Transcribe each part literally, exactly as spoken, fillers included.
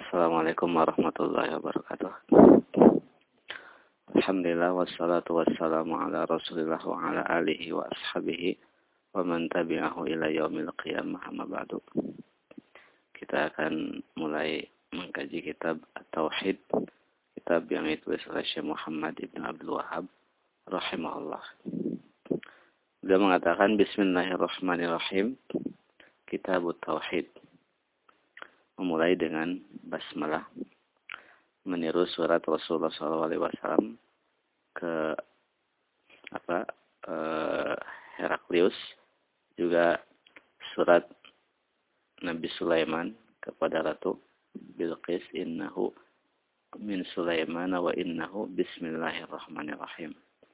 Assalamualaikum warahmatullahi wabarakatuh. Alhamdulillah wassalatu wassalamu ala Rasulillah wa ala alihi wa ashabihi wa man tabi'ahu ila yaumil qiyamah, amma ba'du. Kita akan mulai mengkaji kitab At-Tauhid, kitab yang ditulis oleh Syekh Muhammad Ibn Abdul Wahhab rahimahullah. Beliau mengatakan bismillahirrahmanirrahim, kitab At-Tauhid. Memulai dengan basmalah, meniru surat Rasulullah shallallahu alaihi wasallam ke apa eh, Heraklius, juga surat Nabi Sulaiman kepada Ratu Bilqis, innahu min Sulaiman wa innahu bismillahirrahmanirrahim.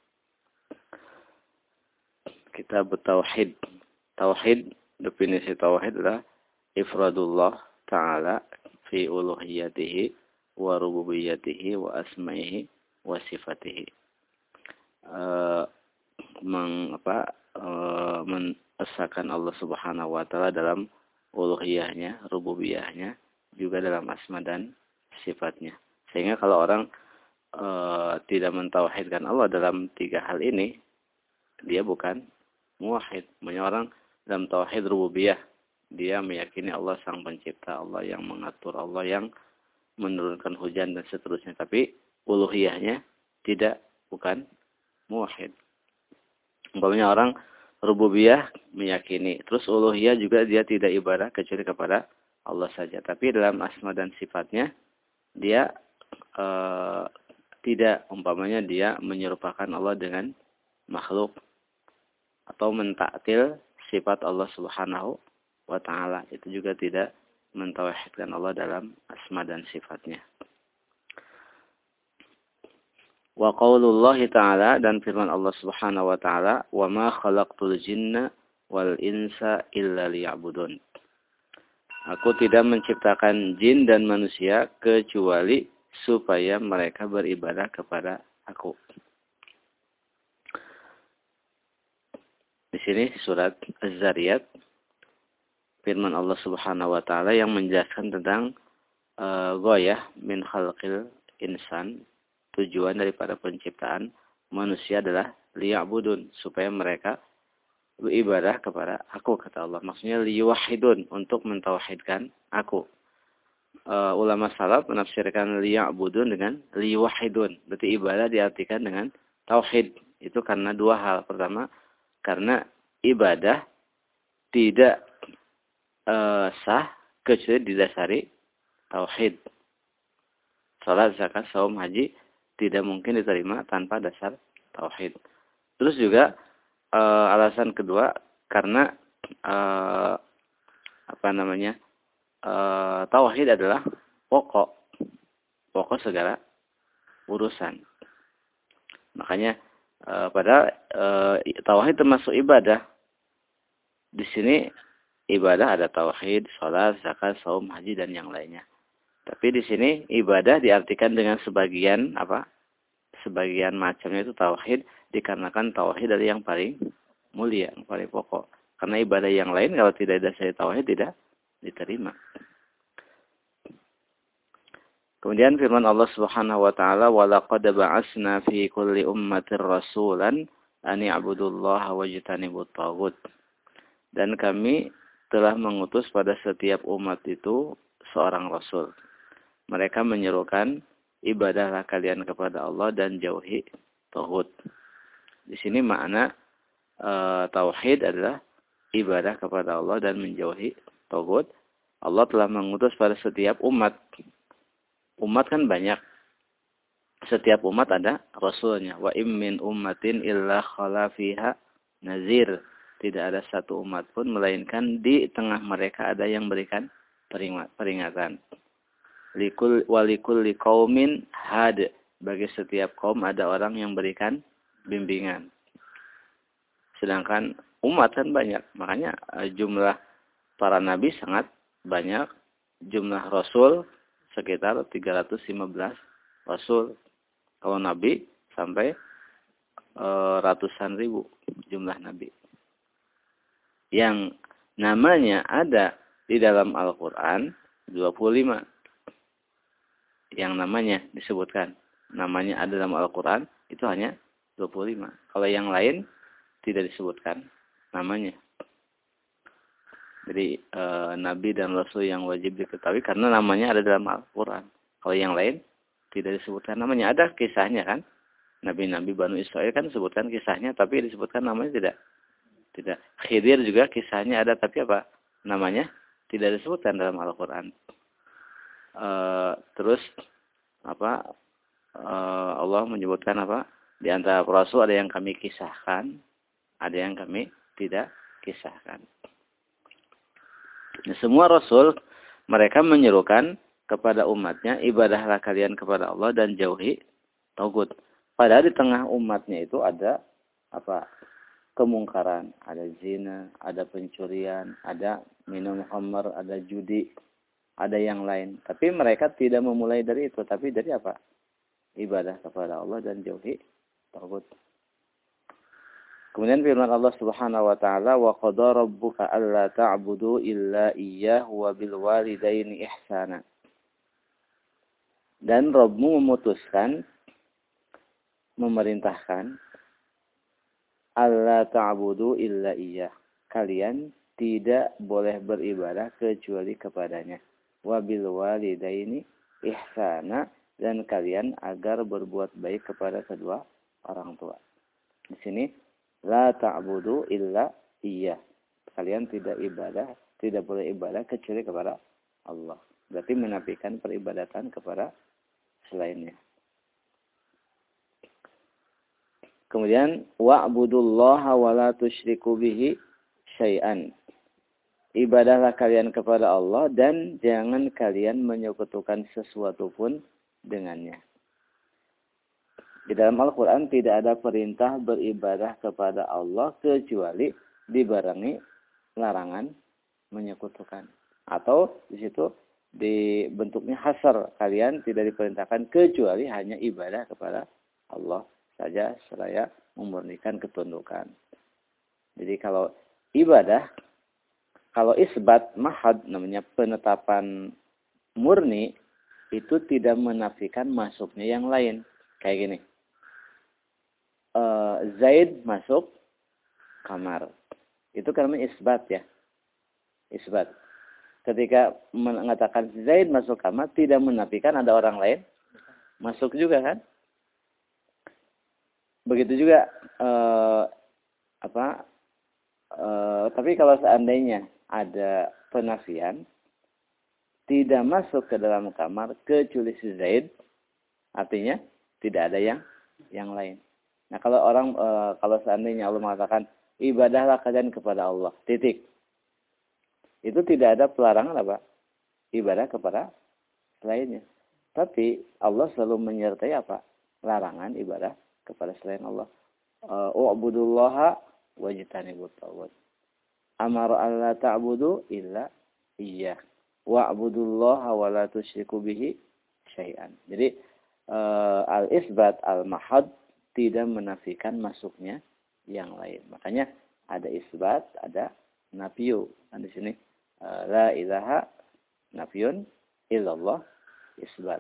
Kitab Tauhid. Tauhid, definisi tauhid adalah ifradullah ta'ala fi uluhiyatihi wa rububiyatihi wa asma'ihi wa sifatihi. Uh, meng, apa, uh, mengesahkan Allah Subhanahu wa taala dalam uluhiyahnya, rububiyahnya, juga dalam asma dan sifatnya. Sehingga kalau orang uh, tidak mentauhidkan Allah dalam tiga hal ini, dia bukan muwahhid. Banyak orang dalam tauhid rububiyah, dia meyakini Allah sang pencipta, Allah yang mengatur, Allah yang menurunkan hujan dan seterusnya. Tapi uluhiyahnya tidak, bukan muwahhid. Umpamanya orang rububiyah meyakini, terus uluhiyah juga dia tidak ibadah kecuali kepada Allah saja. Tapi dalam asma dan sifatnya dia uh, tidak, umpamanya dia menyerupakan Allah dengan makhluk atau mentaktil sifat Allah Subhanahu wa ta'ala, itu juga tidak mentauhidkan Allah dalam asma dan sifatnya. Wa qaulullahi ta'ala, dan firman Allah Subhanahu wa ta'ala, wa ma khalaqtul jinna wal insa illa liya'budun. Aku tidak menciptakan jin dan manusia kecuali supaya mereka beribadah kepada aku. Di sini surat Az-Zariyat, firman Allah Subhanahu wa taala yang menjelaskan tentang uh, ghayah min khalqil insan, tujuan daripada penciptaan manusia adalah liya'budun, supaya mereka beribadah kepada aku, kata Allah. Maksudnya liyuwahhidun, untuk mentauhidkan aku. Uh, ulama salaf menafsirkan liya'budun dengan liyuwahhidun. Berarti ibadah diartikan dengan tauhid. Itu karena dua hal. Pertama, karena ibadah tidak Uh, sah kecuali didasari tauhid. Salat, zakat, saum, haji tidak mungkin diterima tanpa dasar tauhid. Terus juga uh, alasan kedua, karena uh, apa namanya uh, tauhid adalah pokok pokok segala urusan. Makanya uh, padahal uh, tauhid termasuk ibadah. Di sini ibadah ada tauhid, salat, zakat, saum, haji dan yang lainnya. Tapi di sini ibadah diartikan dengan sebagian apa? Sebagian macamnya itu tauhid, dikarenakan tauhid dari yang paling mulia, yang paling pokok. Karena ibadah yang lain kalau tidak dasari tauhid tidak diterima. Kemudian firman Allah Subhanahu wa taala, "Wa laqad ba'atsna fi kulli ummatir rasulan an i'budullaha wajtanibut taghut." Dan kami telah mengutus pada setiap umat itu seorang rasul. Mereka menyerukan, ibadahlah kalian kepada Allah dan jauhi tauhid. Di sini makna e, tauhid adalah ibadah kepada Allah dan menjauhi tauhid. Allah telah mengutus pada setiap umat. Umat kan banyak. Setiap umat ada rasulnya. Wa im min ummatin illa khala fiha nazir. Tidak ada satu umat pun melainkan di tengah mereka ada yang berikan peringatan. Likul walikul liqaumin had, bagi setiap kaum ada orang yang berikan bimbingan. Sedangkan umat kan banyak, makanya jumlah para nabi sangat banyak, jumlah rasul sekitar tiga ratus lima belas rasul. Kalau nabi sampai e, ratusan ribu jumlah nabi. Yang namanya ada di dalam Al-Quran dua puluh lima. yang namanya disebutkan. Namanya ada dalam Al-Quran, itu hanya dua puluh lima. Kalau yang lain, tidak disebutkan namanya. Jadi e, Nabi dan Rasul yang wajib diketahui karena namanya ada dalam Al-Quran. Kalau yang lain, tidak disebutkan namanya. Ada kisahnya kan. Nabi-Nabi Banu Israel kan disebutkan kisahnya, tapi disebutkan namanya tidak. Tidak. Khidir juga kisahnya ada, tapi apa? Namanya tidak disebutkan dalam Al-Quran. E, terus, apa? E, Allah menyebutkan apa? Di antara Rasul ada yang kami kisahkan, ada yang kami tidak kisahkan. Nah, semua Rasul, mereka menyerukan kepada umatnya, ibadahlah kalian kepada Allah dan jauhi tagut. Padahal di tengah umatnya itu ada apa? Kemungkaran, ada zina, ada pencurian, ada minum khamr, ada judi, ada yang lain. Tapi mereka tidak memulai dari itu, tapi dari apa? Ibadah kepada Allah dan jauhi tagut. Kemudian firman Allah Subhanahu wa taala, wa qada rabbuka alla ta'budu illa iyyahu wa bil walidaini ihsana. Dan Rabbmu memutuskan, memerintahkan, alla ta'budu illa iyyah. Kalian tidak boleh beribadah kecuali kepadanya. Wa bil walidaini ihsana, dan kalian agar berbuat baik kepada kedua orang tua. Di sini la ta'budu illa iyyah. Kalian tidak ibadah, tidak boleh ibadah kecuali kepada Allah. Berarti menafikan peribadatan kepada selainnya. Kemudian wa'budullaha wa la tusyriku bihi syai'an. Ibadahlah kalian kepada Allah dan jangan kalian menyekutukan sesuatu pun dengannya. Di dalam Al-Quran tidak ada perintah beribadah kepada Allah kecuali dibarengi larangan menyekutukan. Atau di situ di bentuknya hasar, kalian tidak diperintahkan kecuali hanya ibadah kepada Allah saja seraya memurnikan ketundukan. Jadi kalau ibadah, kalau isbat mahad namanya penetapan murni, itu tidak menafikan masuknya yang lain. Kayak gini. Uh, Zaid masuk kamar. Itu karena isbat ya. Isbat. Ketika mengatakan Zaid masuk kamar, tidak menafikan ada orang lain masuk juga kan. Begitu juga uh, apa? Uh, tapi kalau seandainya ada penafian, tidak masuk ke dalam kamar kecuali si Zaid, artinya tidak ada yang yang lain. Nah, kalau orang e, kalau seandainya Allah mengatakan ibadahlah kalian kepada Allah, titik. Itu tidak ada pelarangan apa? Ibadah kepada selainnya. Tapi Allah selalu menyertai apa? Larangan ibadah kepada selain Allah. U'budullaha wajtanibut taghut. Amara alla ta'budu illa iyyah. Wa'budullaha wa la tusyriku bihi syai'an. Jadi uh, al-isbat al-mahad tidak menafikan masuknya yang lain. Makanya ada isbat, ada nafiyu. Dan di sini uh, la ilaha nafiyun illallah isbat.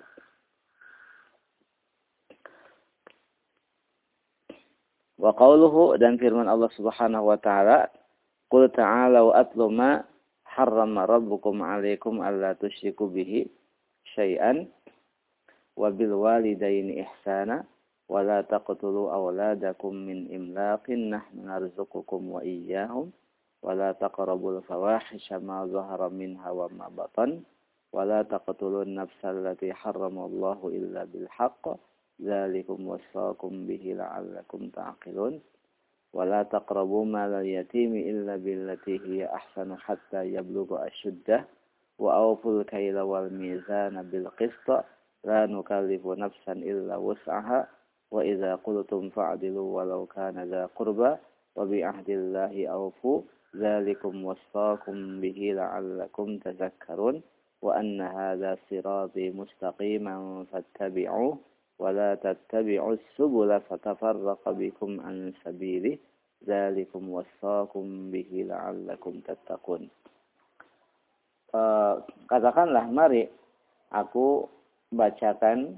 Wa qauluhu, dan firman Allah Subhanahu wa taala, qul ta'alu atlu ma harrama rabbukum 'alaikum alla tusyriku bihi syai'an wa bil walidaini ihsana wa la taqtulu awladakum min imlaqin nahnu narzuqukum wa iyyahum wa la taqrabul fawahisha ma zahara minha wa ma batan wa la taqtulun nafsal lati harramallahu illa bil haqq dzalikum wasaqakum bihi la'allakum ta'qilun. ولا تقربوا مال اليتيم إلا بالتي هي أحسن حتى يبلغ أشده وأوفوا الكيل والميزان بالقسط لا نكلف نفسا إلا وسعها وإذا قلتم فاعدلوا ولو كان ذا قربى وبعهد الله أوفوا ذلكم وصاكم به لعلكم تذكرون وأن هذا صراطي مستقيما فاتبعوه ولا تتبعوا السبل فتفرق بكم عن سبيله ذلكم وصاكم به لعلكم تتقون. Uh, katakanlah, mari aku bacakan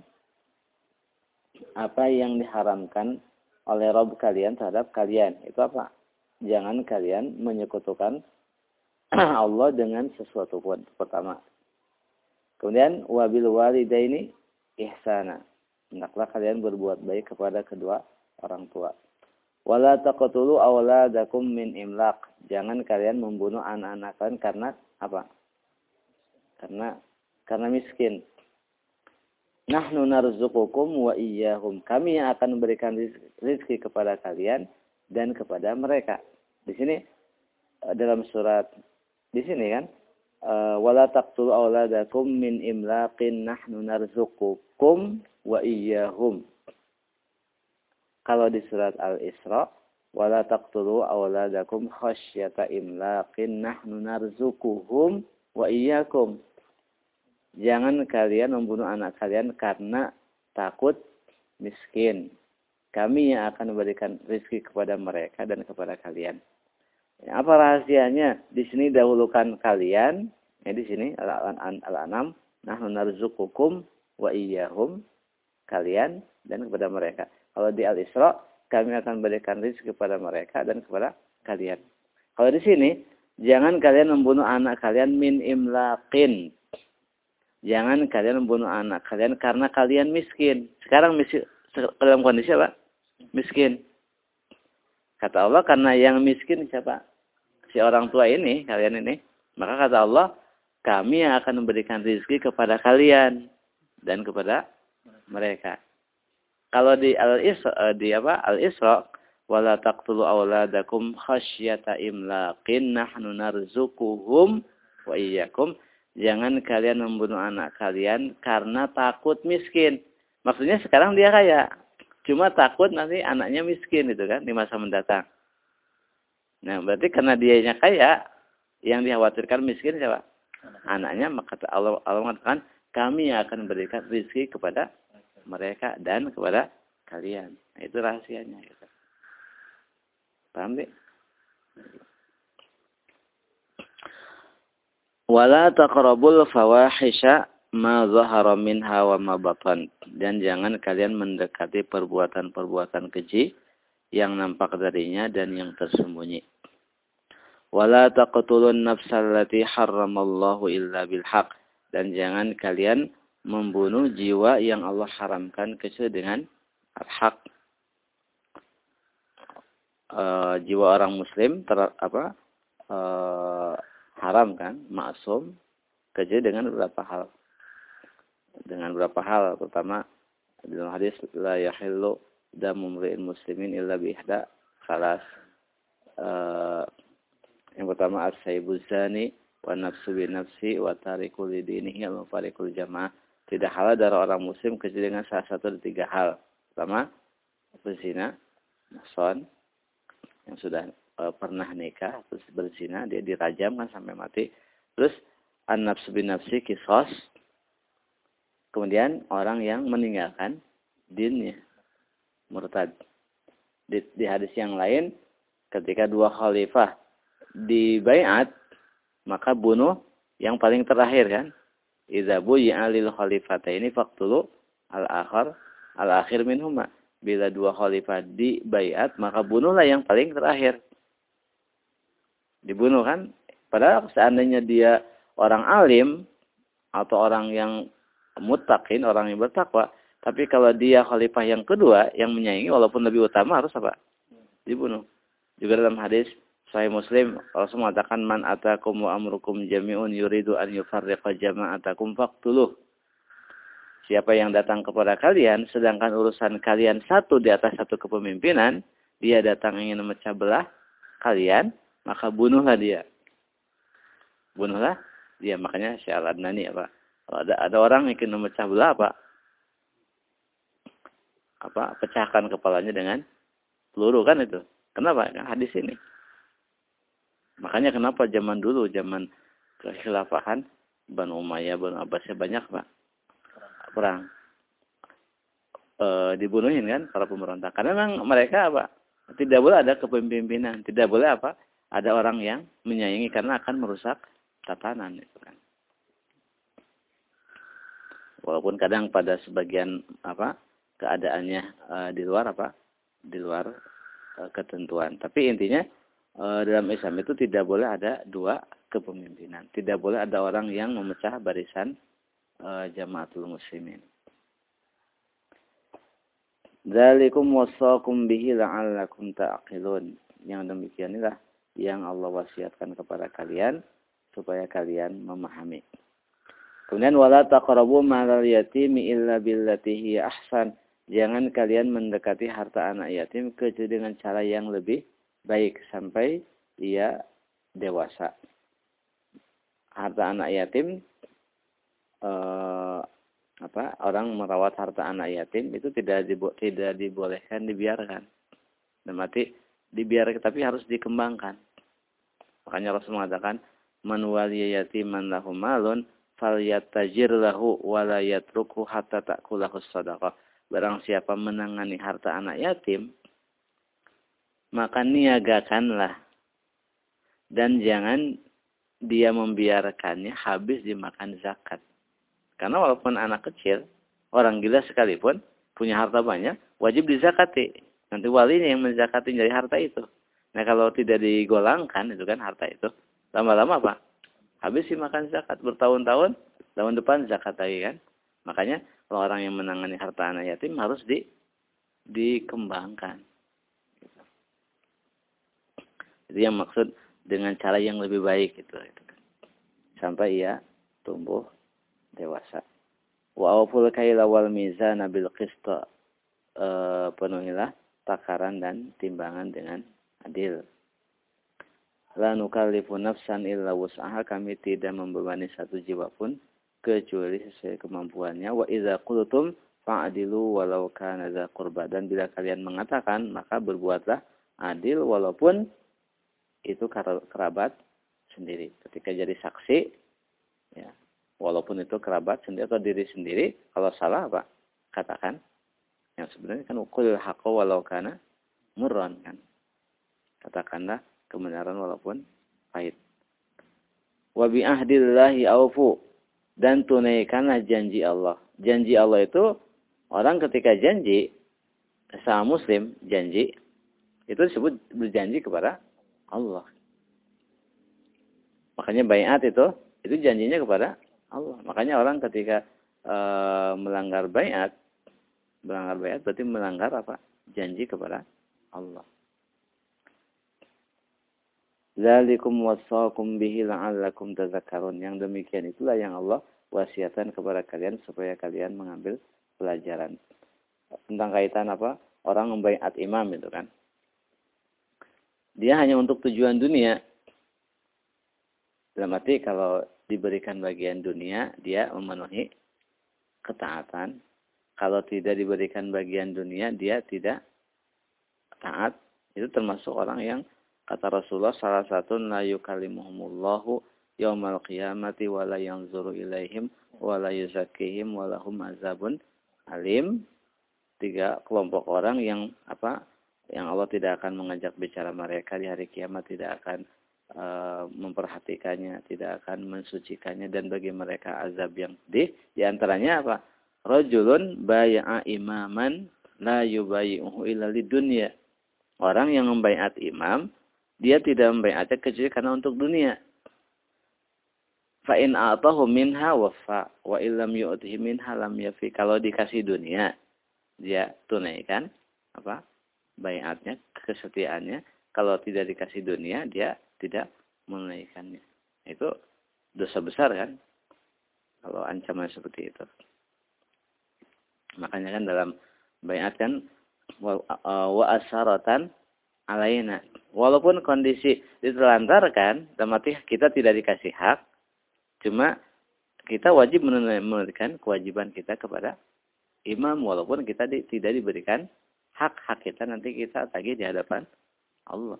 apa yang diharamkan oleh Rabb kalian terhadap kalian. Itu apa? Jangan kalian menyekutukan Allah dengan sesuatu pun. Pertama. Kemudian wabil walidaini ihsana. Hendaklah kalian berbuat baik kepada kedua orang tua. Wala taqtulu auladakum min imlaq. Jangan kalian membunuh anak-anak kalian karena apa? Karena karena miskin. Nahnu narzuqukum wa iyyahum. Kami yang akan memberikan rezeki kepada kalian dan kepada mereka. Di sini dalam surat di sini kan wala taqtulu auladakum min imlaqin nahnu narzuqukum wa iyyahum. Kalau di surat Al-Isra wala taqtulu auladakum khasyata imlaqin nahnu narzuquhum wa iyyakum. Jangan kalian membunuh anak kalian karena takut miskin. Kami yang akan memberikan rezeki kepada mereka dan kepada kalian. Ya, apa rahasianya? Di sini dahulukan kalian. Ya, di sini Al-An'am. Nahnu narzuqukum wa iyyahum. Kalian dan kepada mereka. Kalau di Al-Isra, kami akan memberikan rezeki kepada mereka dan kepada kalian. Kalau di sini, jangan kalian membunuh anak kalian min imlaqin. Jangan kalian membunuh anak kalian karena kalian miskin. Sekarang miskin, dalam kondisi apa? Miskin. Kata Allah, karena yang miskin siapa? Si orang tua ini, kalian ini. Maka kata Allah, kami yang akan memberikan rezeki kepada kalian dan kepada mereka. Kalau di Al-Isra, di apa? Al-Isra, wala taqtulu auladakum khasyata imlaqin nahnu narzuquhum wa iyyakum. Jangan kalian membunuh anak kalian karena takut miskin. Maksudnya sekarang dia kaya. Cuma takut nanti anaknya miskin itu kan di masa mendatang. Nah, berarti karena dianya kaya, yang dikhawatirkan miskin siapa? Anaknya. Maka Allah, Allah mengatakan, kami yang akan memberikan rezeki kepada mereka dan kepada kalian. Nah, itu rahasianya. Gitu. Paham, Dek? Wala taqrabul fawahisha ma zahara minha wa ma batan. Dan jangan kalian mendekati perbuatan-perbuatan keji yang nampak darinya dan yang tersembunyi. Wala taqtulun nafsal lati harramallahu illa bil haqq. Dan jangan kalian membunuh jiwa yang Allah haramkan kecuali dengan al-haq. E, jiwa orang muslim ter, apa? E, haram kan, maksum, kecuali dengan beberapa hal. Dengan beberapa hal, pertama dalam hadis la yahillu damu mri'in muslimin illa bi ihda salas. Uh, yang pertama as-sayyibuz zani wa nafsu bi nafsi wa tariku li dinihi wa fariqul jamaah. Tidak halal darah orang muslim kecuali dengan salah satu dari tiga hal. Pertama, berzina, muhsan, yang sudah pernah nikah terus berzina, dia dirajam kan sampai mati. Terus an-nafsu bin nafsi qisas. Kemudian orang yang meninggalkan dinnya, murtad. Di, di hadis yang lain, ketika dua khalifah dibaiat, maka bunuh yang paling terakhir kan. Idza buyi'a lil khalifataini faqtulu al-akhar al-akhir minhuma. Bila dua khalifah dibaiat, maka bunuhlah yang paling terakhir. Dibunuh kan? Padahal seandainya dia orang alim atau orang yang muttaqin, orang yang bertakwa, tapi kalau dia khalifah yang kedua yang menyaingi walaupun lebih utama harus apa? Dibunuh. Juga dalam hadis Sahih Muslim Rasul mengatakan man atakum wa amrukum jami'un yuridu an yufarriqa jama'atakum faqtuluh. Siapa yang datang kepada kalian sedangkan urusan kalian satu di atas satu kepemimpinan, dia datang ingin memecah belah kalian, maka bunuhlah dia. Bunuhlah dia. Makanya Syekh Al-Adnani apa? Kalau ada, ada orang yang ingin memecah belah apa? Apa? Pecahkan kepalanya dengan peluru kan itu. Kenapa? Kan hadis ini. Makanya kenapa zaman dulu, zaman kekhilafahan Banu Umayyah, Banu Abbasnya banyak Pak. Perang. E, dibunuhin kan para pemberontak. Karena memang mereka apa? Tidak boleh ada kepemimpinan. Tidak boleh apa? Ada orang yang menyayangi karena akan merusak tatanan itu kan. Walaupun kadang pada sebagian apa keadaannya uh, di luar apa di luar uh, ketentuan. Tapi intinya uh, dalam Islam itu tidak boleh ada dua kepemimpinan. Tidak boleh ada orang yang memecah barisan uh, jamaatul muslimin. Dzalikum wasaqum bihi la'allakum ta'qilun. Yang demikian inilah yang Allah wasiatkan kepada kalian supaya kalian memahami. Kemudian wala taqrabu malal yatimi illa billati hiya ahsan. Jangan kalian mendekati harta anak yatim kecuali dengan cara yang lebih baik sampai ia dewasa. Harta anak yatim eh, apa? Orang merawat harta anak yatim itu tidak dibo tidak dibolehkan dibiarkan. Dan mati dibiarkan tapi harus dikembangkan. Makanya Rasul mengatakan man waliya yatiman lahu malun falyatajir lahu wala yatruku hatta ta'kulahu shadaqah. Barang siapa menangani harta anak yatim, maka niagakanlah dan jangan dia membiarkannya habis dimakan zakat. Karena walaupun anak kecil, orang gila sekalipun punya harta banyak, wajib dizakati. Nanti walinya yang menzakati dari harta itu. Nah kalau tidak digolangkan itu kan harta itu, lama-lama apa? Habis dimakan zakat bertahun-tahun, tahun depan zakat lagi kan. Makanya kalau orang yang menangani harta anak yatim harus di dikembangkan. Jadi yang maksud dengan cara yang lebih baik itu, itu kan. Sampai ia tumbuh dewasa. Wa awful kaila wal mizana bil qist. E, penuhilah takaran dan timbangan dengan adil. La nukallifu nafsan illa wus'aha, kami tidak membebani satu jiwa pun kecuali sesuai kemampuannya. Wa idza qultum fa'dilu walau kana dza qurba, dan bila kalian mengatakan maka berbuatlah adil walaupun itu kerabat sendiri. Ketika jadi saksi ya, walaupun itu kerabat sendiri atau diri sendiri, kalau salah apa? Katakan. Yang sebenarnya kan qul haqqo walau kana murran kan. Katakanlah kebenaran walaupun pahit. Wa bi ahdillahi aufu, dan tunaikanlah janji Allah. Janji Allah itu orang ketika janji sama muslim janji itu disebut berjanji kepada Allah. Makanya baiat itu itu janjinya kepada Allah. Makanya orang ketika e, melanggar baiat, melanggar baiat berarti melanggar apa? Janji kepada Allah. Dzalikum wasaqum bihi la'allakum tadhakkarun. Yang demikian itulah yang Allah wasiatkan kepada kalian supaya kalian mengambil pelajaran. Tentang kaitan apa? Orang membaiat imam itu kan. Dia hanya untuk tujuan dunia. Dalam arti kalau diberikan bagian dunia, dia memenuhi ketaatan. Kalau tidak diberikan bagian dunia, dia tidak taat. Itu termasuk orang yang kata Rasulullah, salah satu la yukallimuhumullahu yaumal qiyamati wa la yanzuru ilaihim wa la yuzakkihim wa lahum azabun alim. Tiga kelompok orang yang apa? Yang Allah tidak akan mengajak bicara mereka di hari kiamat, tidak akan uh, memperhatikannya, tidak akan mensucikannya, dan bagi mereka azab yang pedih. Di antaranya apa? Rajulun bai'a imaman la yubayyi'uhu illa lidunya. Orang yang membaiat imam, dia tidak membaiatnya kecuali karena untuk dunia. Fa in a'tahu minha wafa wa illam yu'tihi minha lam yafi. Kalau dikasih dunia, dia tunaikan apa? Baiatnya, kesetiaannya. Kalau tidak dikasih dunia, dia tidak menunaikannya. Itu dosa besar kan? Kalau ancaman seperti itu. Makanya kan dalam baiat kan wa, wa asyaratan alaina. Walaupun kondisi ditelantarkan, berarti kita tidak dikasih hak, cuma kita wajib menunaikan kewajiban kita kepada imam, walaupun kita di, tidak diberikan hak-hak kita, nanti kita tagih di hadapan Allah.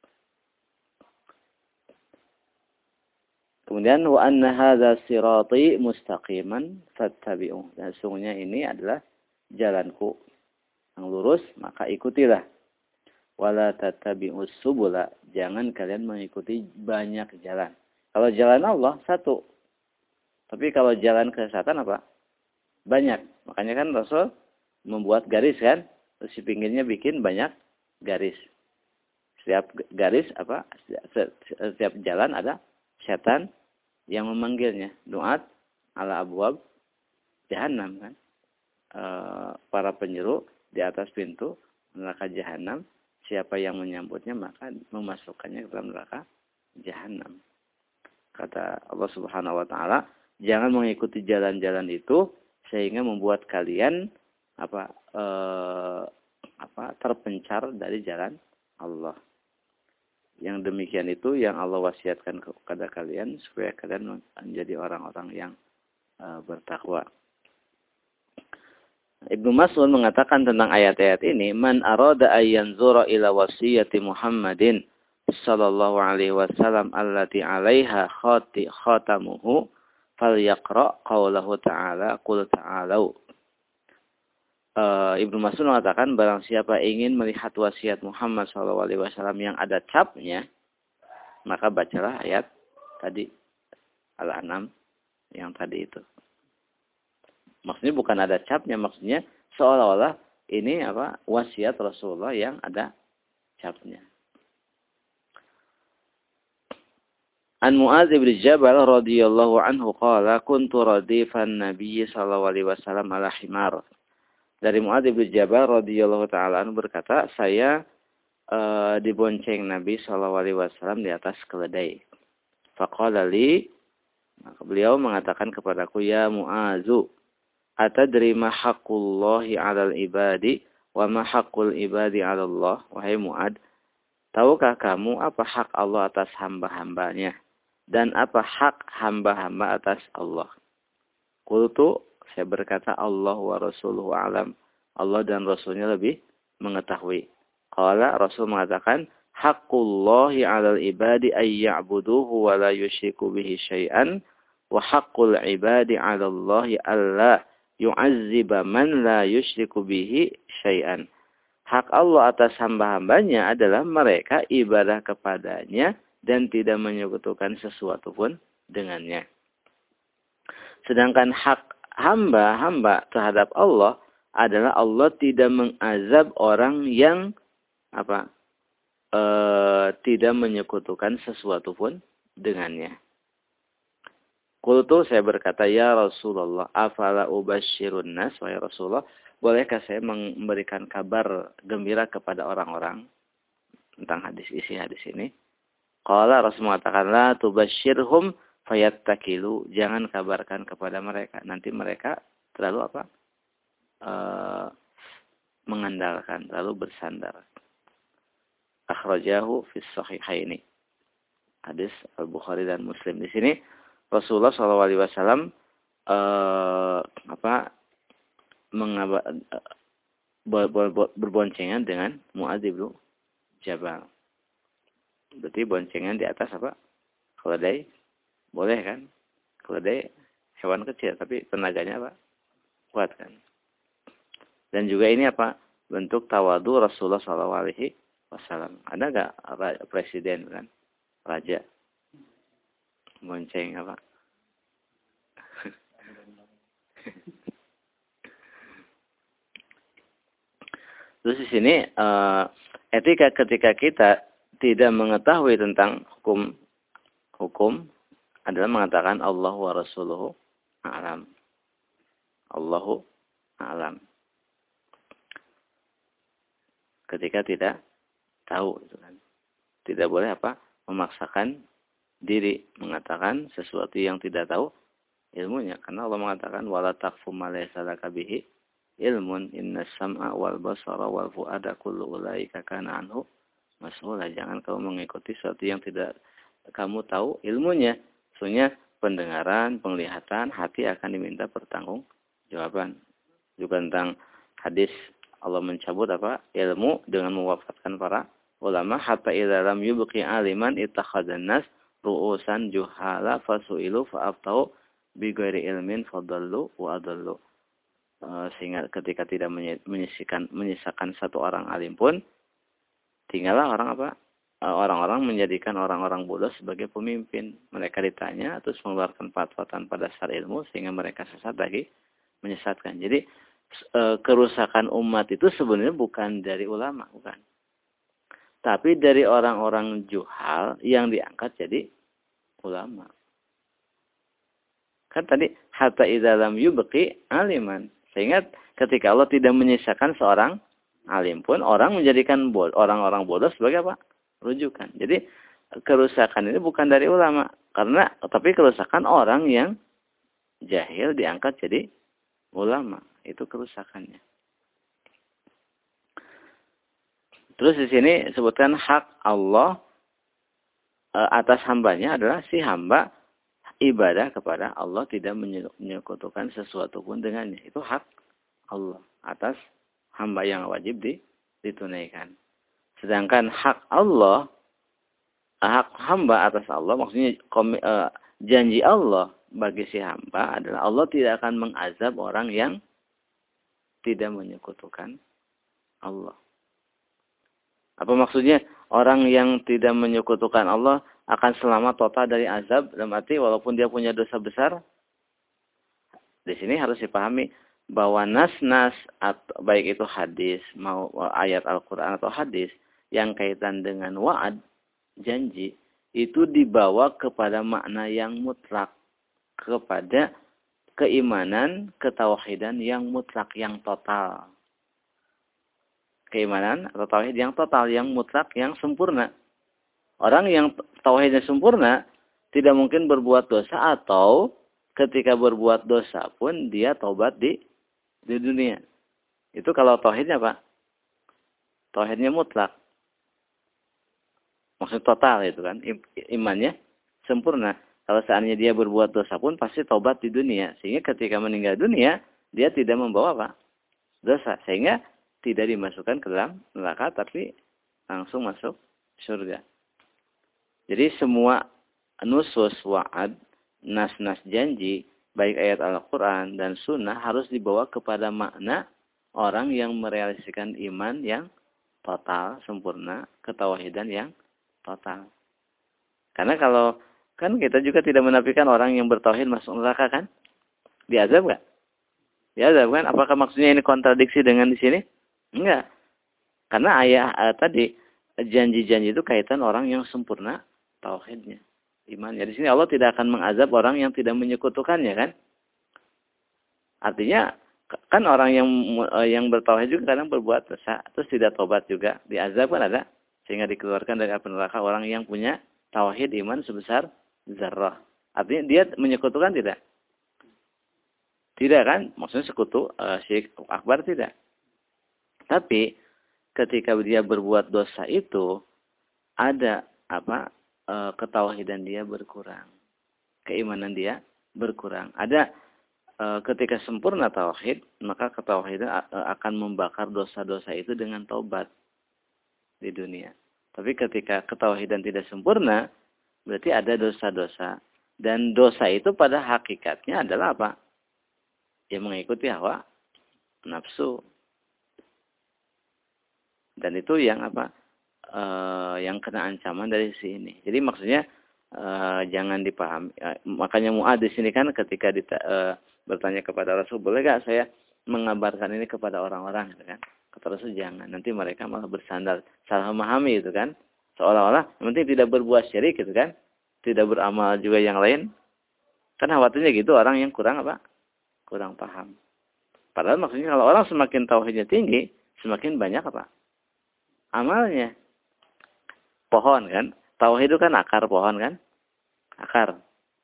Kemudian wa anna hadza sirati mustaqiman fattabi'uh. Dan sungguhnya ini adalah jalanku yang lurus, maka ikutilah. Wala tattabi'us subula, jangan kalian mengikuti banyak jalan. Kalau jalan Allah satu. Tapi kalau jalan kesesatan apa? banyak. Makanya kan Rasul membuat garis kan, terus di pinggirnya bikin banyak garis. Setiap garis apa? Setiap jalan ada setan yang memanggilnya. Duat ala abwab jahannam kan. E, para penyeru di atas pintu neraka jahanam. Siapa yang menyambutnya maka memasukkannya ke dalam neraka jahanam. Kata Allah Subhanahu wa taala, jangan mengikuti jalan-jalan itu sehingga membuat kalian apa eh, apa terpencar dari jalan Allah. Yang demikian itu yang Allah wasiatkan kepada kalian supaya kalian menjadi orang-orang yang uh, bertakwa. Ibnu Mas'ud mengatakan tentang ayat-ayat ini, "Man arada ay yanzura ila wasiyati Muhammadin sallallahu alaihi wasallam allati 'alaiha khati khatamuhu falyaqra qaulahu ta'ala qul ta'alu." Uh, Ibnu Mas'ud mengatakan barang siapa ingin melihat wasiat Muhammad shallallahu alaihi wasallam yang ada capnya, maka bacalah ayat tadi Al-An'am yang tadi itu. Maksudnya bukan ada capnya, maksudnya seolah-olah ini apa wasiat Rasulullah yang ada capnya. An Mu'adz bin Jabal radhiyallahu anhu qala kuntu radifan Nabi sallallahu alaihi wasallam ala himar. Dari Mu'adz bin Jabal radhiyallahu taala anhu berkata, saya uh, dibonceng Nabi sallallahu alaihi wasallam di atas keledai. Faqala li, maka beliau mengatakan kepadaku, ya Mu'adzu, atadri ma haqqullahi 'alal ibadi wa ma haqqul ibadi 'ala Allah? Wahai Mu'adz, tahukah kamu apa hak Allah atas hamba-hambanya dan apa hak hamba-hamba atas Allah? Qultu, saya berkata, Allah wa Rasuluhu alam. Allah dan Rasulnya lebih mengetahui. Qala, Rasul mengatakan, haqqullahi 'alal ibadi ay ya'buduhu wa la yusyriku bihi syai'an wa haqqul ibadi 'ala Allahi alla yu'azziba man la yusyriku bihi syai'an. Hak Allah atas hamba-hambanya adalah mereka ibadah kepadanya dan tidak menyekutukan sesuatu pun dengannya. Sedangkan hak hamba-hamba terhadap Allah adalah Allah tidak mengazab orang yang apa e, tidak menyekutukan sesuatu pun dengannya. Qultu, saya berkata, ya Rasulullah, afala ubasyirun nas, wahai Rasulullah, bolehkah saya memberikan kabar gembira kepada orang-orang tentang hadis isi hadis ini? Qala, Rasul mengatakan, la tubasyirhum fayattakilu, jangan kabarkan kepada mereka, nanti mereka terlalu apa? E, mengandalkan, terlalu bersandar. Akhrajahu fi shahihaini. Hadis Al-Bukhari dan Muslim. Di sini Rasulullah shallallahu alaihi wasallam e, apa mengaba, e, ber, ber, ber, berboncengan dengan Mu'adz bin Jabal. Berarti boncengan di atas apa? Keledai. Boleh kan? Keledai hewan kecil tapi tenaganya apa? Kuat kan? Dan juga ini apa? Bentuk tawadu Rasulullah shallallahu alaihi wasallam. Ada nggak presiden kan? Raja bonceng apa? Terus di sini uh, etika ketika kita tidak mengetahui tentang hukum hukum adalah mengatakan Allahu wa Rasuluhu a'lam. Allahu a'lam. Ketika tidak tahu, gitu kan. Tidak boleh apa? Memaksakan diri mengatakan sesuatu yang tidak tahu ilmunya. Karena Allah mengatakan wala taqfu ma laysa laka bihi ilmun innas sam'a wal basara wal fu'ada kullu ulaika kana anhu mas'ula. Jangan kamu mengikuti sesuatu yang tidak kamu tahu ilmunya. Maksudnya pendengaran, penglihatan, hati akan diminta pertanggungjawaban. Juga tentang hadis Allah mencabut apa? Ilmu dengan mewafatkan para ulama hatta idza lam yubqi aliman ittakhadhan nas ru'usan juhala fasu'ilu fa'aftau bi ghairi ilmin fadallu wa adallu. E, sehingga ketika tidak menyisakan menyisakan satu orang alim pun tinggallah orang apa? Orang-orang menjadikan orang-orang bodoh sebagai pemimpin. Mereka ditanya terus mengeluarkan fatwa tanpa dasar ilmu sehingga mereka sesat lagi menyesatkan. Jadi e, kerusakan umat itu sebenarnya bukan dari ulama, bukan. Tapi dari orang-orang juhal yang diangkat jadi ulama. Kan tadi hatta idza lam yubqi aliman. Sehingga ketika Allah tidak menyisakan seorang alim pun, orang menjadikan bod, orang-orang bodoh sebagai apa? Rujukan. Jadi kerusakan ini bukan dari ulama, karena tapi kerusakan orang yang jahil diangkat jadi ulama. Itu kerusakannya. Terus di sini sebutkan hak Allah e, atas hambanya adalah si hamba ibadah kepada Allah, tidak menyekutukan sesuatu pun dengannya. Itu hak Allah atas hamba yang wajib ditunaikan. Sedangkan hak Allah, hak hamba atas Allah, maksudnya komi, e, janji Allah bagi si hamba adalah Allah tidak akan mengazab orang yang tidak menyekutukan Allah. Apa maksudnya? Orang yang tidak menyekutukan Allah akan selamat total dari azab, dalam arti walaupun dia punya dosa besar. Di sini harus dipahami bahwa nas-nas, baik itu hadis, mau ayat Al-Quran atau hadis, yang kaitan dengan wa'ad, janji, itu dibawa kepada makna yang mutlak, kepada keimanan, ketauhidan yang mutlak, yang total. Keimanan atau tauhid yang total, yang mutlak, yang sempurna. Orang yang tauhidnya sempurna tidak mungkin berbuat dosa, atau ketika berbuat dosa pun dia taubat di di dunia. Itu kalau tauhidnya Pak. Tauhidnya mutlak. Maksud total itu kan, imannya sempurna. Kalau seandainya dia berbuat dosa pun pasti taubat di dunia, sehingga ketika meninggal dunia dia tidak membawa apa? Dosa, sehingga tidak dimasukkan ke dalam neraka, tapi langsung masuk surga. Jadi semua nusus wa'ad, nas-nas janji, baik ayat Al-Quran dan Sunnah, harus dibawa kepada makna orang yang merealisasikan iman yang total, sempurna, ketauhidan yang total. Karena kalau, kan kita juga tidak menafikan orang yang bertauhid masuk neraka kan? Diazab nggak? Diazab kan? Apakah maksudnya ini kontradiksi dengan di sini? Enggak. Karena ayah eh, tadi janji-janji itu kaitan orang yang sempurna tauhidnya, imannya. Di sini Allah tidak akan mengazab orang yang tidak menyekutukannya kan? Artinya kan orang yang yang bertauhid juga kadang berbuat dosa, terus tidak tobat juga, diazab kan ada, sehingga dikeluarkan dari api neraka orang yang punya tauhid iman sebesar zarrah. Artinya dia menyekutukan tidak? Tidak kan? Maksudnya sekutu uh, syirik akbar tidak. Tapi ketika dia berbuat dosa itu ada apa? E, ketauhidan dia berkurang. Keimanan dia berkurang. Ada e, ketika sempurna tauhid, maka ketauhidan e, akan membakar dosa-dosa itu dengan taubat di dunia. Tapi ketika ketauhidan tidak sempurna, berarti ada dosa-dosa. Dan dosa itu pada hakikatnya adalah apa? Ya mengikuti hawa nafsu. Dan itu yang apa? E, yang kena ancaman dari sini. Jadi maksudnya e, jangan dipahami. E, makanya Mu'ad di sini kan ketika dita, e, bertanya kepada Rasul, boleh gak saya mengabarkan ini kepada orang-orang, gitu kan? Kata Rasul, jangan. Nanti mereka malah bersandar, salah memahami itu kan? Seolah-olah yang penting tidak berbuat syirik, gitu kan? Tidak beramal juga yang lain. Kan khawatirnya gitu orang yang kurang apa? Kurang paham. Padahal maksudnya kalau orang semakin tauhidnya tinggi, semakin banyak apa? Amalnya. Pohon kan. Tauhid itu kan akar pohon kan. Akar.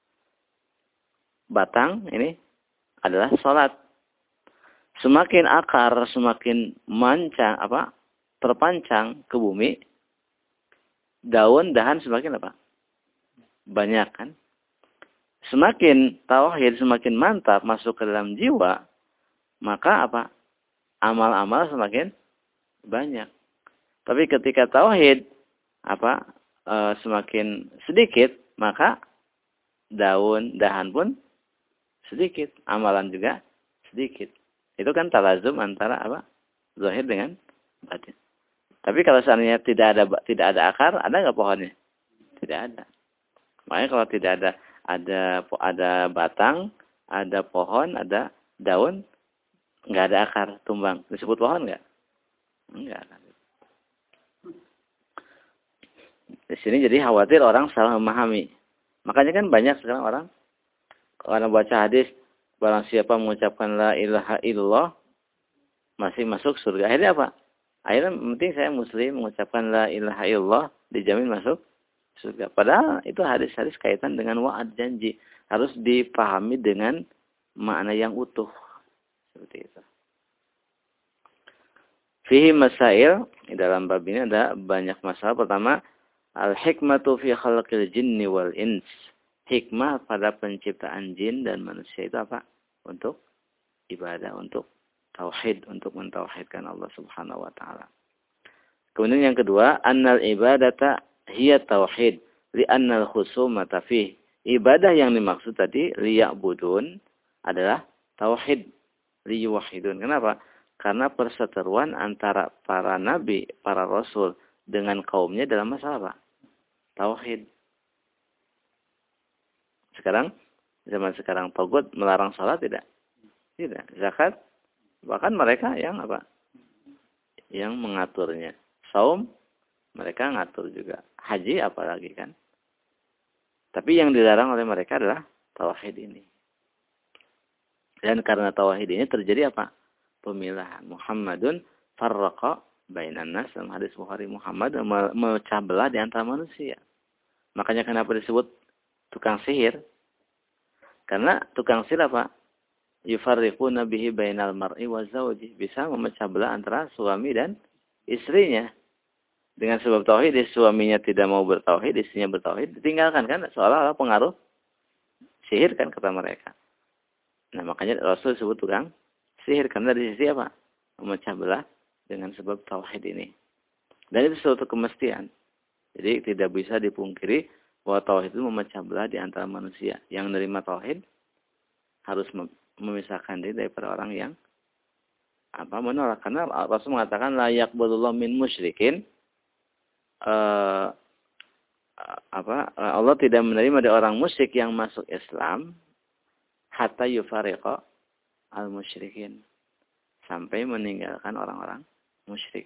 Batang ini adalah sholat. Semakin akar, semakin mancang, apa? Terpancang ke bumi. Daun, dahan semakin apa? Banyak kan. Semakin tauhid, semakin mantap masuk ke dalam jiwa. Maka apa? Amal-amal semakin banyak. Tapi ketika tauhid apa e, semakin sedikit, maka daun dahan pun sedikit, amalan juga sedikit. Itu kan talazum antara apa? Zahir dengan batin. Tapi kalau seandainya tidak ada tidak ada akar, ada nggak pohonnya? Tidak ada. Makanya kalau tidak ada ada ada batang, ada pohon, ada daun, Nggak ada akar tumbang. Disebut pohon nggak? Enggak. Di sini jadi khawatir orang salah memahami. Makanya kan banyak sekarang orang karena baca hadis, barang siapa mengucapkan la ilaha illallah masih masuk surga. Akhirnya apa? Akhirnya penting saya muslim mengucapkan la ilaha illallah dijamin masuk surga. Padahal itu hadis-hadis kaitan dengan wa'ad janji. Harus dipahami dengan makna yang utuh. Seperti itu. Fihi masail, di dalam bab ini ada banyak masalah. Pertama, al-hikmatu fi khalqil jinni wal ins. Hikmah pada penciptaan jin dan manusia itu apa? Untuk ibadah, untuk tauhid, untuk mentauhidkan Allah Subhanahu wa taala. Kemudian yang kedua, annal ibadata hiya tauhid, li'annal khusumata fih. Ibadah yang dimaksud tadi liya'budun adalah tauhid, liyuwahidun. Kenapa? Karena perseteruan antara para nabi, para rasul dengan kaumnya dalam masalah apa? Tauhid. Sekarang, zaman sekarang togut melarang salat tidak? Tidak. Zakat, bahkan mereka yang apa? Yang mengaturnya. Saum, mereka ngatur juga. Haji apalagi kan? Tapi yang dilarang oleh mereka adalah tauhid ini. Dan karena tauhid ini terjadi apa? Pemilahan. Muhammadun farraqa bainan nas, dalam hadis Bukhari, Muhammad memecah belah di antara manusia. Makanya kenapa disebut tukang sihir? Karena tukang sihir apa? Yufarriquna bihi bainal mar'i wa zawji, bisa memecah belah antara suami dan istrinya. Dengan sebab tauhid, suaminya tidak mau bertauhid, istrinya bertauhid, ditinggalkan kan? Seolah-olah pengaruh sihir kan kata mereka. Nah makanya Rasul disebut tukang sihir karena dari sisi apa? Memecah belah dengan sebab tauhid ini. Dan itu suatu kemestian. Jadi tidak bisa dipungkiri bahwa tauhid itu memecah belah di antara manusia. Yang menerima tauhid harus memisahkan diri daripada orang yang apa menolak. Karena Rasul mengatakan la yaqbalullahu min musyrikin. Uh, apa Allah tidak menerima dari orang musyrik yang masuk Islam hatta yufariqa al-musyrikin, sampai meninggalkan orang-orang musyrik.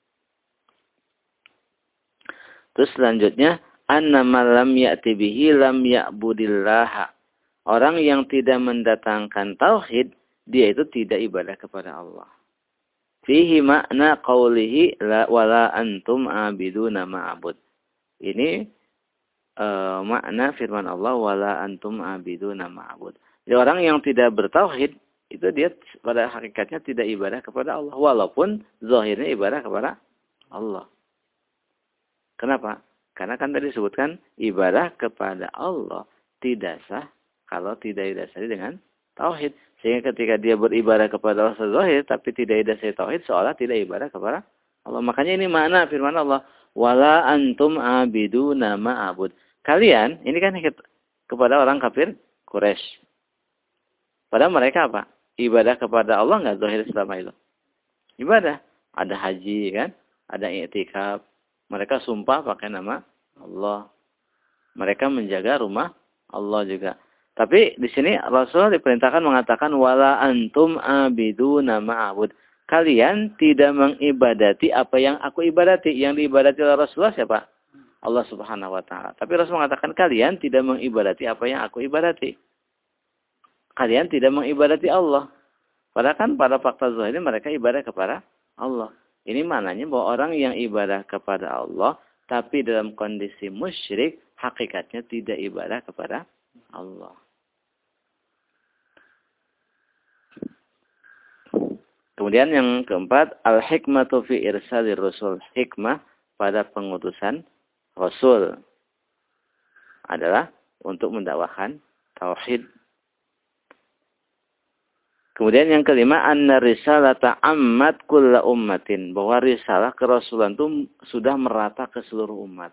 Terus selanjutnya, annama lam ya'ti bihi lam ya'budillah. Orang yang tidak mendatangkan tauhid, dia itu tidak ibadah kepada Allah. Fihi makna qawlihi la wala antum abiduna ma'abud. Ini uh, makna firman Allah wala antum abiduna ma'abud. Jadi orang yang tidak bertauhid, itu dia pada hakikatnya tidak ibadah kepada Allah. Walaupun zahirnya ibadah kepada Allah. Kenapa? Karena kan tadi disebutkan ibadah kepada Allah tidak sah kalau tidak didasari dengan tauhid. Sehingga ketika dia beribadah kepada Allah zahir tapi tidak didasari tauhid, seolah tidak ibadah kepada Allah. Makanya ini makna firman Allah, wala antum abiduna ma'abud. Kalian, ini kan kepada orang kafir Quraisy. Padahal mereka apa? Ibadah kepada Allah nggak zahir selama itu? Ibadah. Ada haji kan? Ada i'tikaf. Mereka sumpah pakai nama Allah. Mereka menjaga rumah Allah juga. Tapi di sini Rasul diperintahkan mengatakan wala antum abiduna ma'abud. Kalian tidak mengibadati apa yang aku ibadati. Yang diibadati oleh Rasulullah siapa? Allah Subhanahu wa taala. Tapi Rasul mengatakan kalian tidak mengibadati apa yang aku ibadati. Kalian tidak mengibadati Allah. Padahal kan pada fakta zahir mereka ibadah kepada Allah. Ini maknanya bahwa orang yang ibadah kepada Allah, tapi dalam kondisi musyrik, hakikatnya tidak ibadah kepada Allah. Kemudian yang keempat, al-hikmatu fi irsalir rasul. Hikmah pada pengutusan Rasul adalah untuk mendakwakan tauhid. Kemudian yang kelima, anna risalata ammat kulla ummatin. Bahwa risalah kerasulan itu sudah merata ke seluruh umat.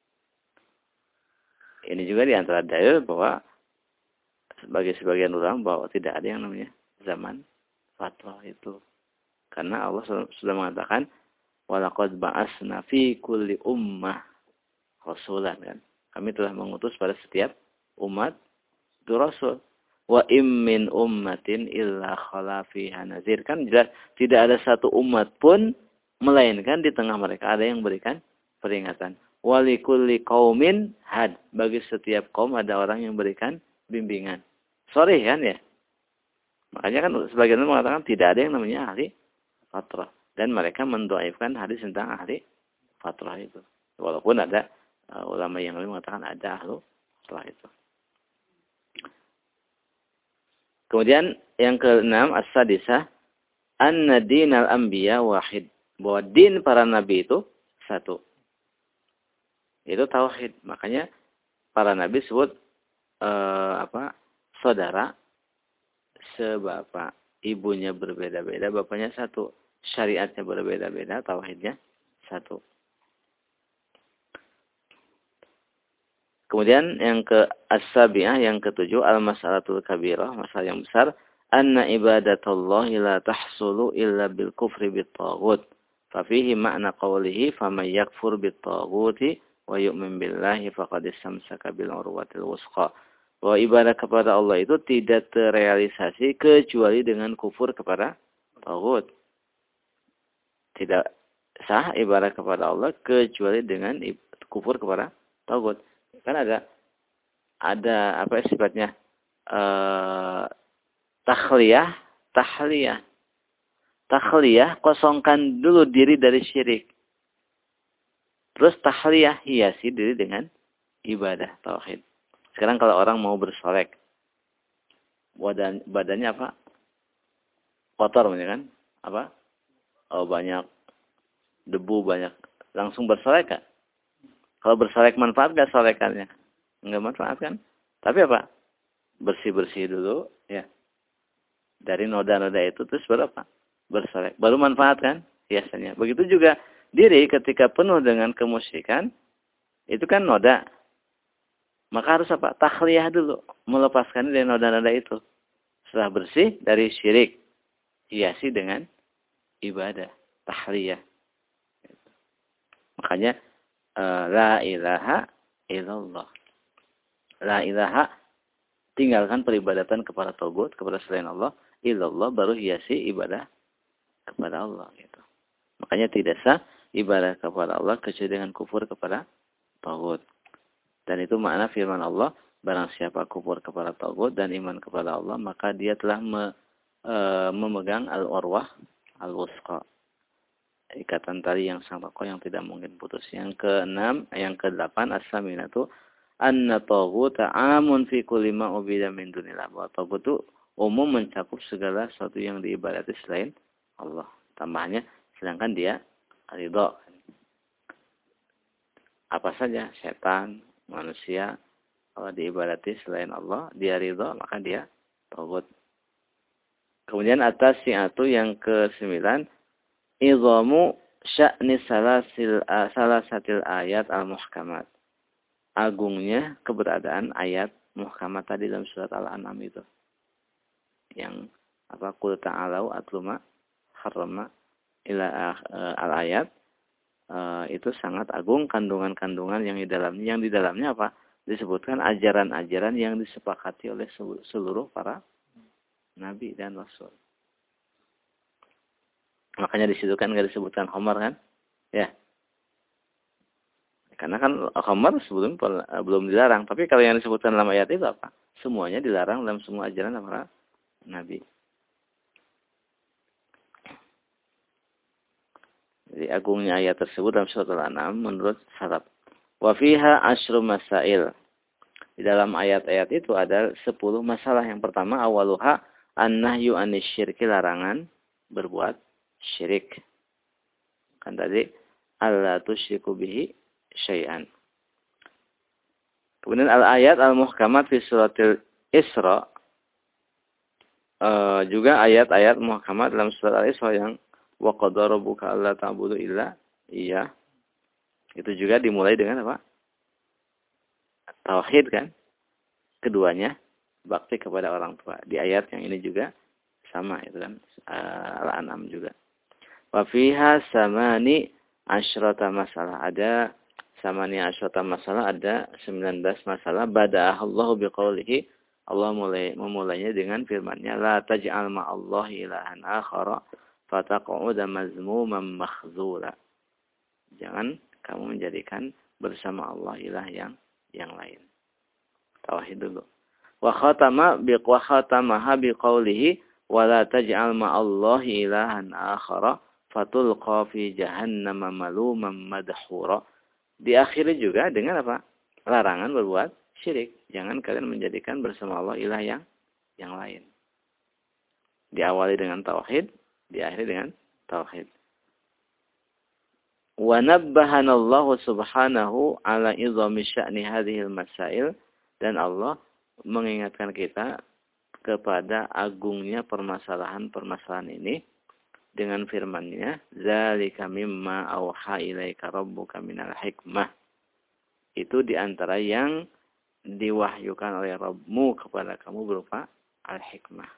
Ini juga diantara dalil bahwa sebagai sebagian ulama bahwa tidak ada yang namanya zaman fatwa itu. Karena Allah sudah mengatakan, walaqad ba'asna fi kulli ummah rasulan kan. Kami telah mengutus pada setiap umat itu rasul. Wa im min ummatin illa khala fiha nazir. Kan jelas tidak ada satu umat pun melainkan di tengah mereka ada yang berikan peringatan. Wa likulli qaumin had. Bagi setiap kaum ada orang yang berikan bimbingan. Sorry kan ya? Makanya kan sebagian orang mengatakan tidak ada yang namanya ahli fatrah. Dan mereka mendoaifkan hadis tentang ahli fatrah itu. Walaupun ada uh, ulama yang lain mengatakan ada ahlu fatrah itu. Kemudian yang keenam, as-sadisah, anna dinal anbiya wahid. Bahwa din para nabi itu satu. Itu tauhid. Makanya para nabi sebut uh, apa? Saudara sebapak. Ibunya berbeda-beda, bapaknya satu. Syariatnya berbeda-beda, tauhidnya satu. Kemudian yang ke as-sabi'ah, yang ketujuh, al-mas'alatul kabirah, masalah yang besar, anna ibadatullahi la tahsulu illa bil kufri bit taghut. Fa fihi ma'na qawlihi faman yakfur bit taghuti wa yu'min billahi faqad istamsaka bil urwatil wuthqa. Bahwa ibadah kepada Allah itu tidak terrealisasi kecuali dengan kufur kepada taghut. Tidak sah ibadah kepada Allah kecuali dengan kufur kepada taghut. Kan ada ada apa sifatnya eh, takhliyah, tahliyah. Takhliyah, kosongkan dulu diri dari syirik. Terus tahliyah, hiasi diri dengan ibadah tauhid. Sekarang kalau orang mau bersolek, badan badannya apa? Kotor kan? Apa? Oh, banyak debu, banyak. Langsung bersolek kan? Kalau bersolek manfaat gak solekannya? Enggak manfaat kan? Tapi apa? Bersih-bersih dulu. Ya. Dari noda-noda itu terus baru apa? Bersolek. Baru manfaat kan? Biasanya. Begitu juga diri ketika penuh dengan kemusyrikan. Itu kan noda. Maka harus apa? Takhliyah dulu. Melepaskan dari noda-noda itu. Setelah bersih dari syirik. Hiasi dengan ibadah. Tahliyah. Makanya uh, la ilaha illallah. La ilaha, tinggalkan peribadatan kepada tagut, kepada selain Allah, illallah, baru hiasi ibadah kepada Allah gitu. Makanya tidak sah ibadah kepada Allah kecuali dengan kufur kepada tagut. Dan itu makna firman Allah, barang siapa kufur kepada tagut dan iman kepada Allah, maka dia telah me, uh, memegang al-urwah al-wusqa. Ikatan tali yang sangat kokoh yang tidak mungkin putus. Yang keenam, yang kedelapan, as-saminatu anna taghuta amun fi kulli ma ubida min dunillah. Bahwa taghut itu umum mencakup segala sesuatu yang diibadati selain Allah. Tambahnya, sedangkan dia ridha. Apa saja, setan, manusia, kalau diibadati selain Allah, dia ridha, maka dia taghut. Kemudian atas si'atu yang kesembilan, idhamu sya'ni salasil salasatil ayat al-muhkamat. Agungnya keberadaan ayat muhkamat tadi dalam surat Al-An'am itu. Yang apa? Qul ta'alau atluma harrama ila al-ayat. Uh, itu sangat agung kandungan-kandungan yang di dalamnya. Yang di dalamnya apa? Disebutkan ajaran-ajaran yang disepakati oleh seluruh para nabi dan rasul. Makanya di situ kan nggak disebutkan khamar kan? Ya. Karena kan khamar sebelum belum dilarang. Tapi kalau yang disebutkan dalam ayat itu apa? Semuanya dilarang dalam semua ajaran para nabi. Jadi agungnya ayat tersebut dalam surat Al-An'am menurut salaf. Wa fiha asyru masail. Di dalam ayat-ayat itu ada sepuluh masalah. Yang pertama, awaluha an-nahyu anisyirki, larangan berbuat syirik. Kan tadi alla tusyriku bihi syai'an. Kemudian al-ayat al-muhkamat fi suratil Isra, uh, juga ayat-ayat muhkamat dalam surat Al-Isra yang wa qadara rabbuka alla ta'budu illa iya. Itu juga dimulai dengan apa? Tauhid kan? Keduanya bakti kepada orang tua. Di ayat yang ini juga sama itu kan, uh, Al-An'am juga. Wa fiha samani asyrata masalah. Ada samani asyrata masalah, ada sembilan belas masalah. Bada'ahallahu biqaulihi Allah mulai memulainya dengan firman-Nya, la taj'al ma'allahi ilahan akhara fataq'uda mazmuman makhzula. Jangan kamu menjadikan bersama Allah ilah yang yang lain. Tauhid dulu. Wa khatama bi wa khatamaha biqaulihi wa la taj'al ma'allahi ilahan akhara fatulqa fi jahannam maluman madhura. Diakhiri juga dengan apa? Larangan berbuat syirik. Jangan kalian menjadikan bersama Allah ilah yang yang lain. Diawali dengan tauhid, diakhiri dengan tauhid. Wa nabbahana Allah subhanahu ala izami sya'ni hadhihi al-masail, dan Allah mengingatkan kita kepada agungnya permasalahan-permasalahan ini dengan firman-Nya, zalika mimma auha ilaika rabbuka minal hikmah. Itu diantara yang diwahyukan oleh Rabbmu kepada kamu berupa al-hikmah.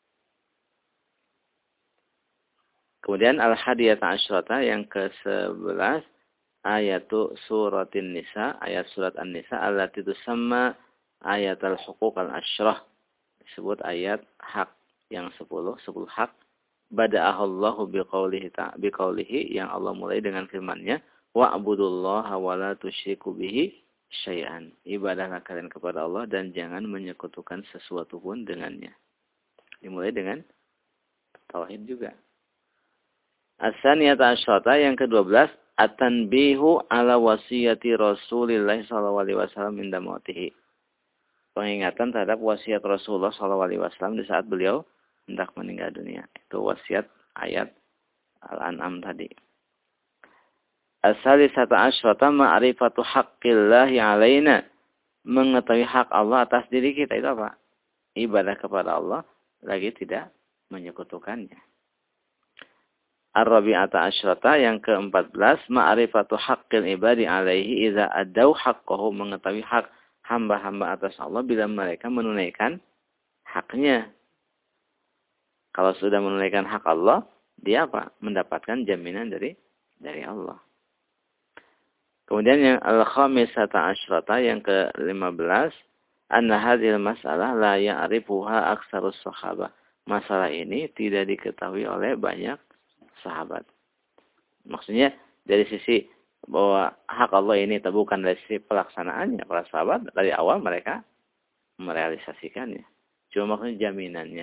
Kemudian al-hadiyata asyrata yang ke sebelas, ayatu suratin nisa, ayat surat an-nisa allati tusamma ayat al-huquq al-asyrah. Disebut ayat hak yang sepuluh, sepuluh hak. Bada'ahallahu biqaulihi ta biqaulihi, yang Allah mulai dengan firman-Nya, wa'budullaha wa la tusyriku bihi syai'an. Ibadahlah kalian kepada Allah dan jangan menyekutukan sesuatu pun dengannya. Dimulai dengan tauhid juga. As-saniyata asyrata yang kedua belas, at-tanbihu ala wasiyati Rasulillah sallallahu alaihi wasallam inda mautihi. Pengingatan terhadap wasiat Rasulullah sallallahu alaihi wasallam di saat beliau hendak meninggal dunia. Itu wasiat ayat Al-An'am tadi. As-salisata asyrata ma'rifatu haqqillahi alaina. Mengetahui hak Allah atas diri kita itu apa? Ibadah kepada Allah lagi tidak menyekutukannya. Ar-rabi'ata asyrata yang keempat belas, ma'rifatu haqqil ibadi alaihi idza adau haqqahu. Mengetahui hak hamba-hamba atas Allah bila mereka menunaikan haknya. Kalau sudah menunaikan hak Allah, dia apa? Mendapatkan jaminan dari dari Allah. Kemudian yang al-khamisata asyrata yang ke lima belas, anna hadhil mas'alah la ya'rifuha aktsarus sahabah. Masalah ini tidak diketahui oleh banyak sahabat. Maksudnya dari sisi bahwa hak Allah ini bukan dari sisi pelaksanaannya. Para sahabat dari awal mereka merealisasikannya. Cuma maksudnya jaminannya.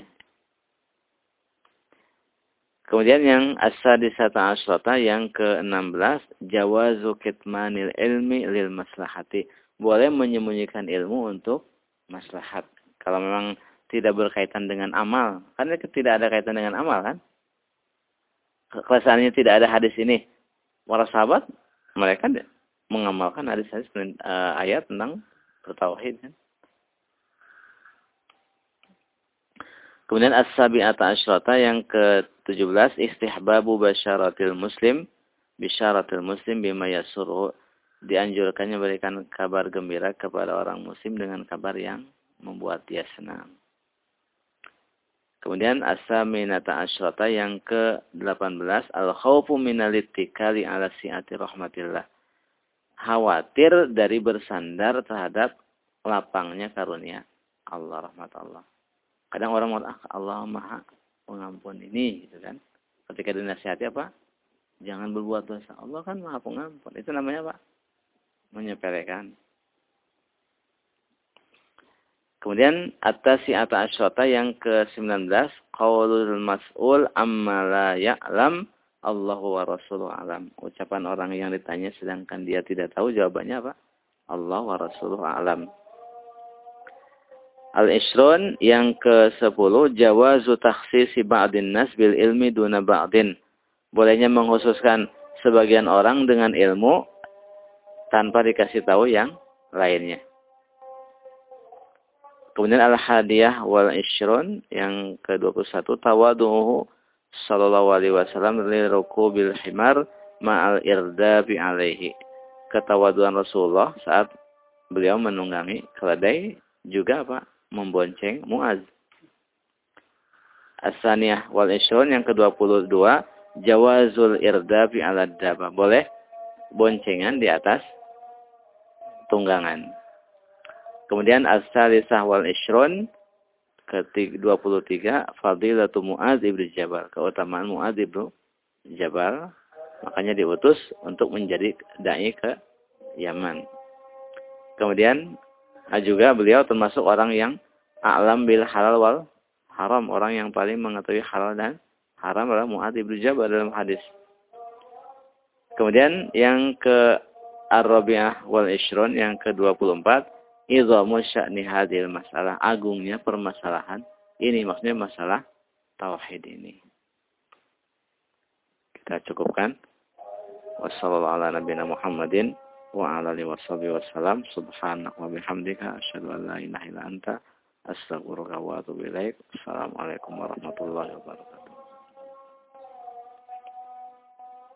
Kemudian yang as-sadisata asyrata yang ke enam belas, jawazu kitmanil ilmi lil maslahati. Boleh menyembunyikan ilmu untuk maslahat. Kalau memang tidak berkaitan dengan amal. Karena tidak ada kaitan dengan amal kan. Kelasannya tidak ada hadis ini. Para sahabat mereka mengamalkan hadis-hadis uh, ayat tentang bertauhid kan. Kemudian as-sabi'ata asyrata yang ke tujuh belas, istihbabu basyaratil muslim bisyaratil muslim bima yasurhu. Dianjurkannya berikan kabar gembira kepada orang muslim dengan kabar yang membuat dia senang. Kemudian as-saminata asyrata yang ke delapan belas, al-khawfu minal ittikali ala si'ati rahmatillah. Khawatir dari bersandar terhadap lapangnya karunia Allah, rahmat Allah. Kadang orang mengatakan, ah, Allah Maha Pengampun ini, gitu kan. Ketika dinasihati apa? Jangan berbuat dosa. Allah kan Maha Pengampun. Itu namanya apa? Menyepelekan. Kemudian at-tasi'ata asyrata yang ke sembilan belas, qaulul mas'ul amma la ya'lam Allahu wa rasuluhu alam. Ucapan orang yang ditanya sedangkan dia tidak tahu, jawabannya apa? Allah wa rasuluhu alam. Al-Ishrun yang ke sepuluh, jawazu takhsisi ba'din nas bil ilmi duna ba'din. Bolehnya mengkhususkan sebagian orang dengan ilmu tanpa dikasih tahu yang lainnya. Kemudian al-hadiyah wal ishrun yang ke dua puluh satu, tawadu'uhu sallallahu alaihi wasallam li rukubil himar ma'al irdabi alaihi. Ketawaduan Rasulullah saat beliau menunggangi keledai juga apa? Membonceng Muaz. As-saniyah wal ishrun yang ke dua puluh dua, jawazul irdabi ala dabah. Boleh boncengan di atas tunggangan. Kemudian as-salisah wal ishrun ke dua puluh tiga, Fadilatu Mu'adz ibnu Jabal, keutamaan Mu'adz ibnu Jabal, makanya diutus untuk menjadi dai ke Yaman. Kemudian juga beliau termasuk orang yang a'lam bil halal wal haram, orang yang paling mengetahui halal dan haram adalah Mu'adz ibnu Jabal dalam hadis. Kemudian yang ke Ar-Rabi'ah wal Ishrun, yang ke dua puluh empat, idhamu sya'ni hadhil masalah, agungnya permasalahan ini, maksudnya masalah tauhid ini. Kita cukupkan. Wassallallahu ala nabiyina Muhammadin wa ala alihi washabihi wasallam. Subhanaka wa bihamdika asyhadu an la ilaha illa anta astaghfiruka wa atubu ilaik. Assalamualaikum warahmatullahi wabarakatuh.